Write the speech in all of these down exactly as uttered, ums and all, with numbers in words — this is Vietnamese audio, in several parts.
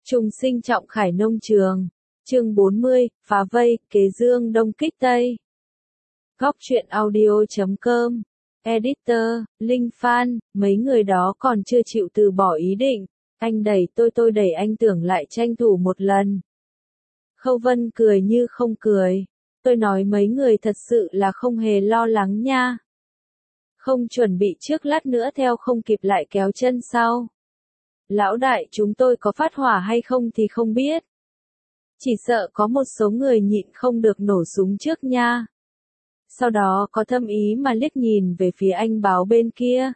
Trùng sinh trọng khải nông trường. Chương bốn mươi, phá vây, kế dương đông kích tây. Góc truyện audio chấm com. Editor, Linh Phan, mấy người đó còn chưa chịu từ bỏ ý định. Anh đẩy tôi tôi đẩy anh tưởng lại tranh thủ một lần. Khâu Vân cười như không cười. Tôi nói mấy người thật sự là không hề lo lắng nha. Không chuẩn bị trước lát nữa theo không kịp lại kéo chân sau. Lão đại chúng tôi có phát hỏa hay không thì không biết. Chỉ sợ có một số người nhịn không được nổ súng trước nha. Sau đó có thâm ý mà liếc nhìn về phía anh báo bên kia.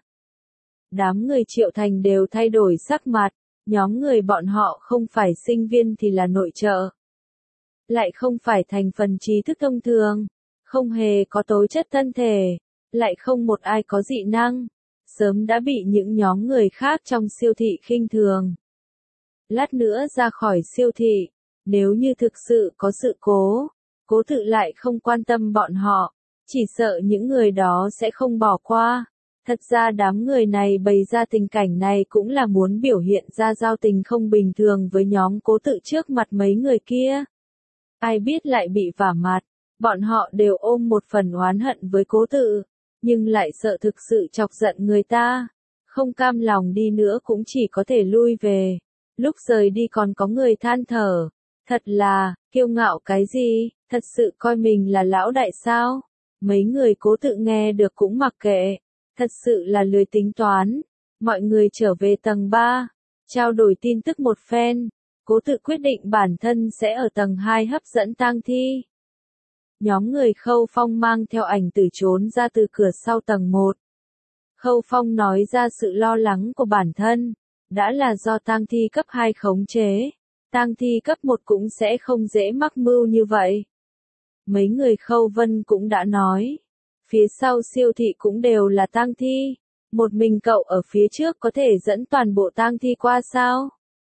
Đám người Triệu Thành đều thay đổi sắc mặt, nhóm người bọn họ không phải sinh viên thì là nội trợ. Lại không phải thành phần trí thức thông thường, không hề có tố chất thân thể, lại không một ai có dị năng, sớm đã bị những nhóm người khác trong siêu thị khinh thường. Lát nữa ra khỏi siêu thị, nếu như thực sự có sự cố, cố tự lại không quan tâm bọn họ, chỉ sợ những người đó sẽ không bỏ qua. Thật ra đám người này bày ra tình cảnh này cũng là muốn biểu hiện ra giao tình không bình thường với nhóm cố tự trước mặt mấy người kia. Ai biết lại bị vả mặt, bọn họ đều ôm một phần oán hận với cố tự, nhưng lại sợ thực sự chọc giận người ta. Không cam lòng đi nữa cũng chỉ có thể lui về. Lúc rời đi còn có người than thở. Thật là, kiêu ngạo cái gì, thật sự coi mình là lão đại sao? Mấy người cố tự nghe được cũng mặc kệ. Thật sự là lười tính toán. Mọi người trở về tầng ba, trao đổi tin tức một phen. Cố tự quyết định bản thân sẽ ở tầng hai hấp dẫn tang thi. Nhóm người Khâu Phong mang theo ảnh tử trốn ra từ cửa sau tầng một. Khâu Phong nói ra sự lo lắng của bản thân. Đã là do tang thi cấp hai khống chế. Tang thi cấp một cũng sẽ không dễ mắc mưu như vậy. Mấy người Khâu Vân cũng đã nói. Phía sau siêu thị cũng đều là tang thi. Một mình cậu ở phía trước có thể dẫn toàn bộ tang thi qua sao?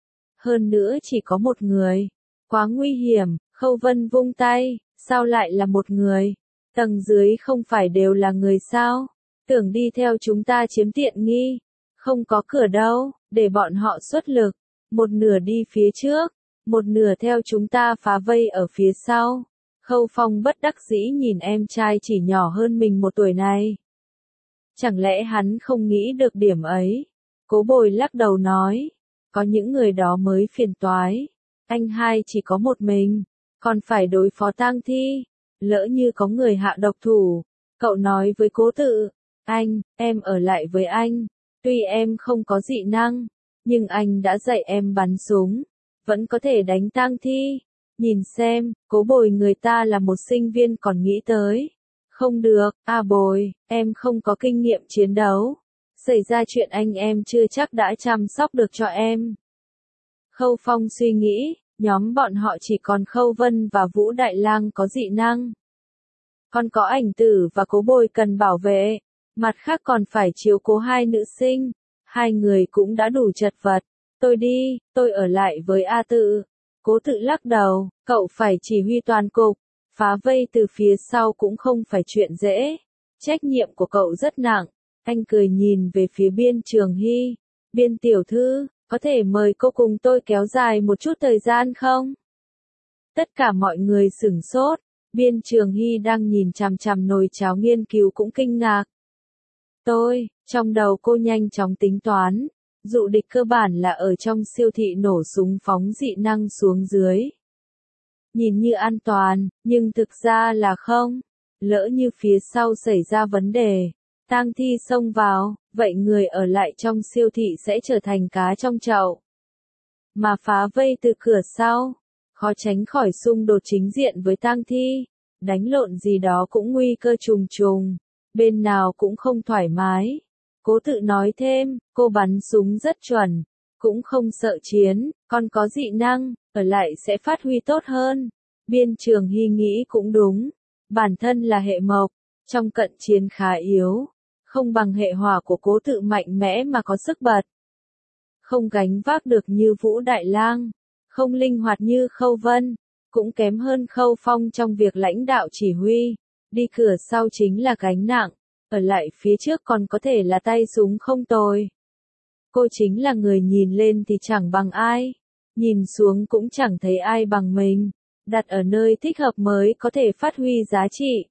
Hơn nữa chỉ có một người. Quá nguy hiểm, Khâu Vân vung tay. Sao lại là một người? Tầng dưới không phải đều là người sao? Tưởng đi theo chúng ta chiếm tiện nghi. Không có cửa đâu, để bọn họ xuất lực. Một nửa đi phía trước, một nửa theo chúng ta phá vây ở phía sau. Khâu Phong bất đắc dĩ nhìn em trai chỉ nhỏ hơn mình một tuổi này. Chẳng lẽ hắn không nghĩ được điểm ấy? Cố Bồi lắc đầu nói. Có những người đó mới phiền toái. Anh hai chỉ có một mình, còn phải đối phó tang thi. Lỡ như có người hạ độc thủ. Cậu nói với Cố Tự. Anh, em ở lại với anh. Tuy em không có dị năng, nhưng anh đã dạy em bắn súng. Vẫn có thể đánh tang thi. Nhìn xem, Cố Bồi người ta là một sinh viên còn nghĩ tới. Không được, à Bồi, em không có kinh nghiệm chiến đấu. Xảy ra chuyện anh em chưa chắc đã chăm sóc được cho em. Khâu Phong suy nghĩ, nhóm bọn họ chỉ còn Khâu Vân và Vũ Đại Lang có dị năng. Còn có ảnh tử và Cố Bồi cần bảo vệ. Mặt khác còn phải chiếu cố hai nữ sinh. Hai người cũng đã đủ chật vật. Tôi đi, tôi ở lại với A Tự. Cố Tự lắc đầu, cậu phải chỉ huy toàn cục. Phá vây từ phía sau cũng không phải chuyện dễ. Trách nhiệm của cậu rất nặng. Anh cười nhìn về phía Biên Trường Hy. Biên tiểu thư, có thể mời cô cùng tôi kéo dài một chút thời gian không? Tất cả mọi người sửng sốt. Biên Trường Hy đang nhìn chằm chằm nồi cháo nghiên cứu cũng kinh ngạc. Tôi, trong đầu cô nhanh chóng tính toán. Dụ địch cơ bản là ở trong siêu thị nổ súng phóng dị năng xuống dưới. Nhìn như an toàn, nhưng thực ra là không. Lỡ như phía sau xảy ra vấn đề, tang thi xông vào, vậy người ở lại trong siêu thị sẽ trở thành cá trong chậu. Mà phá vây từ cửa sau, khó tránh khỏi xung đột chính diện với tang thi. Đánh lộn gì đó cũng nguy cơ trùng trùng. Bên nào cũng không thoải mái. Cố Tự nói thêm, cô bắn súng rất chuẩn, cũng không sợ chiến, còn có dị năng, ở lại sẽ phát huy tốt hơn. Biên Trường Hy nghĩ cũng đúng, bản thân là hệ mộc, trong cận chiến khá yếu, không bằng hệ hỏa của Cố Tự mạnh mẽ mà có sức bật. Không gánh vác được như Vũ Đại Lang, không linh hoạt như Khâu Vân, cũng kém hơn Khâu Phong trong việc lãnh đạo chỉ huy, đi cửa sau chính là gánh nặng. Ở lại phía trước còn có thể là tay súng không tồi. Cô chính là người nhìn lên thì chẳng bằng ai. nhìn xuống cũng chẳng thấy ai bằng mình, đặt ở nơi thích hợp mới có thể phát huy giá trị.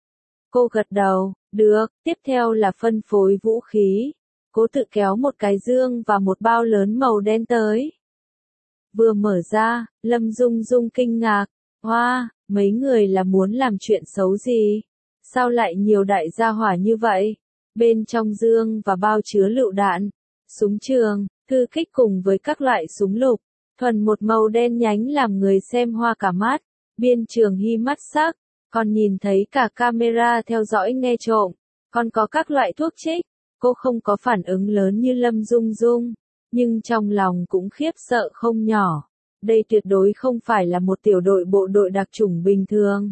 Cô gật đầu, được, tiếp theo là phân phối vũ khí. Cố tự kéo một cái dương và một bao lớn màu đen tới. Vừa mở ra, Lâm Dung Dung kinh ngạc, hoa, wow, mấy người là muốn làm chuyện xấu gì? Sao lại nhiều đại gia hỏa như vậy? Bên trong dương và bao chứa lựu đạn, súng trường, thư kích cùng với các loại súng lục, thuần một màu đen nhánh làm người xem hoa cả mắt. Biên Trường Hy mắt sắc, còn nhìn thấy cả camera theo dõi nghe trộm, còn có các loại thuốc trích. Cô không có phản ứng lớn như Lâm Dung Dung, nhưng trong lòng cũng khiếp sợ không nhỏ. Đây tuyệt đối không phải là một tiểu đội bộ đội đặc chủng bình thường.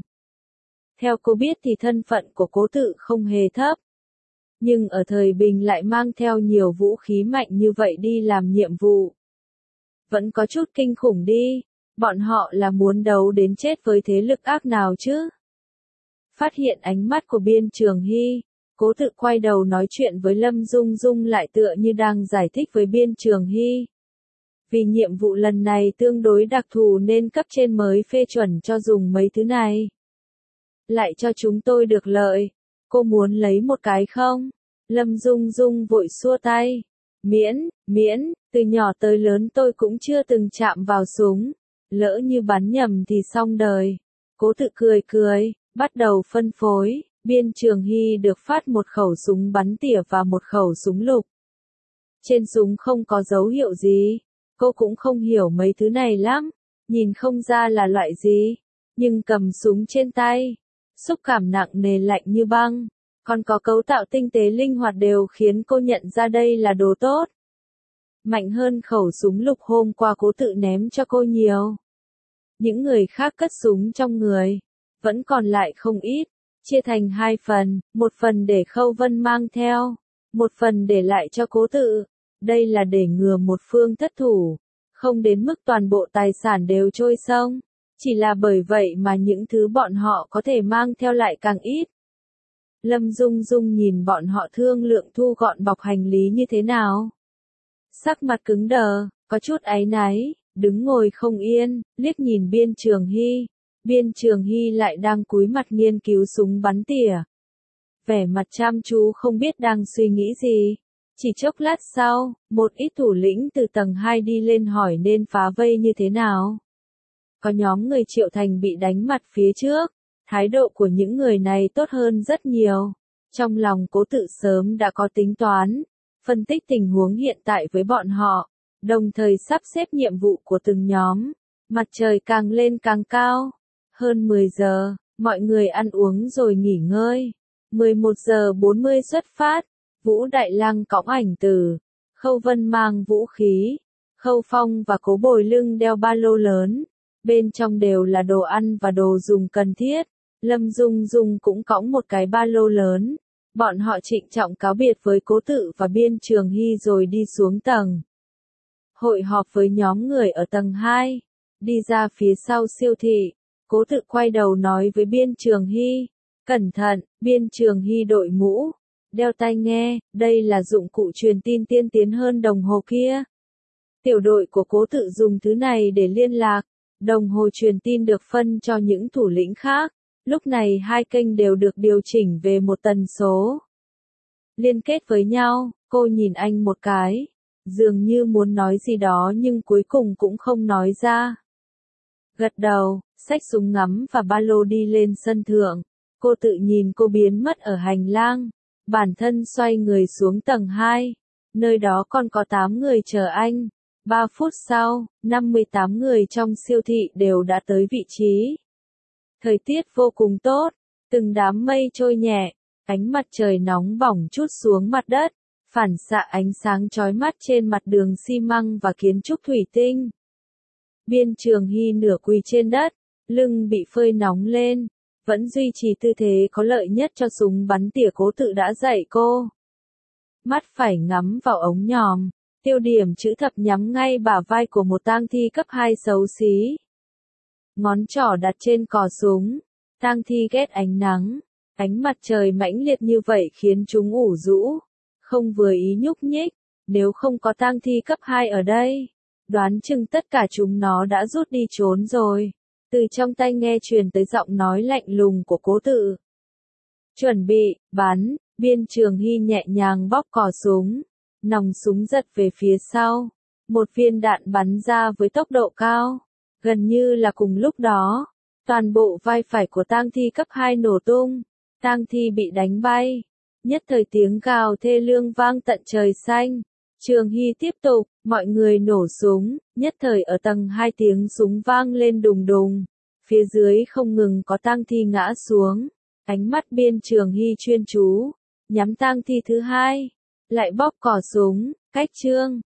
Theo cô biết thì thân phận của Cố Tự không hề thấp. Nhưng ở thời bình lại mang theo nhiều vũ khí mạnh như vậy đi làm nhiệm vụ. Vẫn có chút kinh khủng đi, bọn họ là muốn đấu đến chết với thế lực ác nào chứ? Phát hiện ánh mắt của Biên Trường Hy, Cố Tự quay đầu nói chuyện với Lâm Dung Dung lại tựa như đang giải thích với Biên Trường Hy. Vì nhiệm vụ lần này tương đối đặc thù nên cấp trên mới phê chuẩn cho dùng mấy thứ này. Lại cho chúng tôi được lợi. Cô muốn lấy một cái không? Lâm Dung Dung vội xua tay. Miễn, miễn, từ nhỏ tới lớn tôi cũng chưa từng chạm vào súng. Lỡ như bắn nhầm thì xong đời. Cố Tự cười cười, bắt đầu phân phối. Biên Trường Hy được phát một khẩu súng bắn tỉa và một khẩu súng lục. Trên súng không có dấu hiệu gì. Cô cũng không hiểu mấy thứ này lắm. Nhìn không ra là loại gì. Nhưng cầm súng trên tay. Xúc cảm nặng nề lạnh như băng. Còn có cấu tạo tinh tế linh hoạt đều khiến cô nhận ra đây là đồ tốt. Mạnh hơn khẩu súng lục hôm qua Cố Tự ném cho cô nhiều. Những người khác cất súng trong người. Vẫn còn lại không ít. Chia thành hai phần, một phần để Khâu Vân mang theo, một phần để lại cho Cố Tự. Đây là để ngừa một phương thất thủ, không đến mức toàn bộ tài sản đều trôi sông. Chỉ là bởi vậy mà những thứ bọn họ có thể mang theo lại càng ít. Lâm Dung Dung nhìn bọn họ thương lượng thu gọn bọc hành lý như thế nào. Sắc mặt cứng đờ, có chút áy náy, đứng ngồi không yên, liếc nhìn Biên Trường Hy. Biên Trường Hy lại đang cúi mặt nghiên cứu súng bắn tỉa. Vẻ mặt chăm chú không biết đang suy nghĩ gì. Chỉ chốc lát sau, một ít thủ lĩnh từ tầng hai đi lên hỏi nên phá vây như thế nào. Có nhóm người Triệu Thành bị đánh mặt phía trước. Thái độ của những người này tốt hơn rất nhiều. Trong lòng Cố Tự sớm đã có tính toán. Phân tích tình huống hiện tại với bọn họ. Đồng thời sắp xếp nhiệm vụ của từng nhóm. Mặt trời càng lên càng cao. Hơn mười giờ, mọi người ăn uống rồi nghỉ ngơi. mười một giờ bốn mươi xuất phát. Vũ Đại Lăng cõng ảnh từ. Khâu Vân mang vũ khí. Khâu Phong và Cố Bồi lưng đeo ba lô lớn. Bên trong đều là đồ ăn và đồ dùng cần thiết. Lâm Dung Dung cũng cõng một cái ba lô lớn. Bọn họ trịnh trọng cáo biệt với Cố Tự và Biên Trường Hy rồi đi xuống tầng. Hội họp với nhóm người ở tầng hai. Đi ra phía sau siêu thị. Cố Tự quay đầu nói với Biên Trường Hy. Cẩn thận, Biên Trường Hy đội mũ. Đeo tai nghe, đây là dụng cụ truyền tin tiên tiến hơn đồng hồ kia. Tiểu đội của Cố Tự dùng thứ này để liên lạc. Đồng hồ truyền tin được phân cho những thủ lĩnh khác. Lúc này hai kênh đều được điều chỉnh về một tần số. Liên kết với nhau, cô nhìn anh một cái. Dường như muốn nói gì đó nhưng cuối cùng cũng không nói ra. Gật đầu, xách súng ngắm và ba lô đi lên sân thượng. Cô tự nhìn cô biến mất ở hành lang. Bản thân xoay người xuống tầng hai. Nơi đó còn có tám người chờ anh. ba phút sau, năm mươi tám người trong siêu thị đều đã tới vị trí. Thời tiết vô cùng tốt, từng đám mây trôi nhẹ, ánh mặt trời nóng bỏng trút xuống mặt đất, phản xạ ánh sáng chói mắt trên mặt đường xi măng và kiến trúc thủy tinh. Biên Trường Hy nửa quỳ trên đất, lưng bị phơi nóng lên, vẫn duy trì tư thế có lợi nhất cho súng bắn tỉa Cố Tự đã dạy cô. Mắt phải ngắm vào ống nhòm, tiêu điểm chữ thập nhắm ngay bả vai của một tang thi cấp hai xấu xí. Ngón trỏ đặt trên cò súng, tang thi ghét ánh nắng, ánh mặt trời mãnh liệt như vậy khiến chúng ủ rũ, không vừa ý nhúc nhích, nếu không có tang thi cấp hai ở đây, Đoán chừng tất cả chúng nó đã rút đi trốn rồi. Từ trong tai nghe truyền tới giọng nói lạnh lùng của Cố Tự. Chuẩn bị, bắn, Biên Trường Hy nhẹ nhàng bóp cò súng. Nòng súng giật về phía sau. Một viên đạn bắn ra với tốc độ cao. Gần như là cùng lúc đó, toàn bộ vai phải của tang thi cấp hai nổ tung. Tang thi bị đánh bay. Nhất thời tiếng gào thê lương vang tận trời xanh. Trường Hy tiếp tục, mọi người nổ súng, nhất thời ở tầng hai tiếng súng vang lên đùng đùng. Phía dưới không ngừng có tang thi ngã xuống. Ánh mắt Biên Trường Hy chuyên chú, nhắm tang thi thứ hai, lại bóp cò súng, cách chương.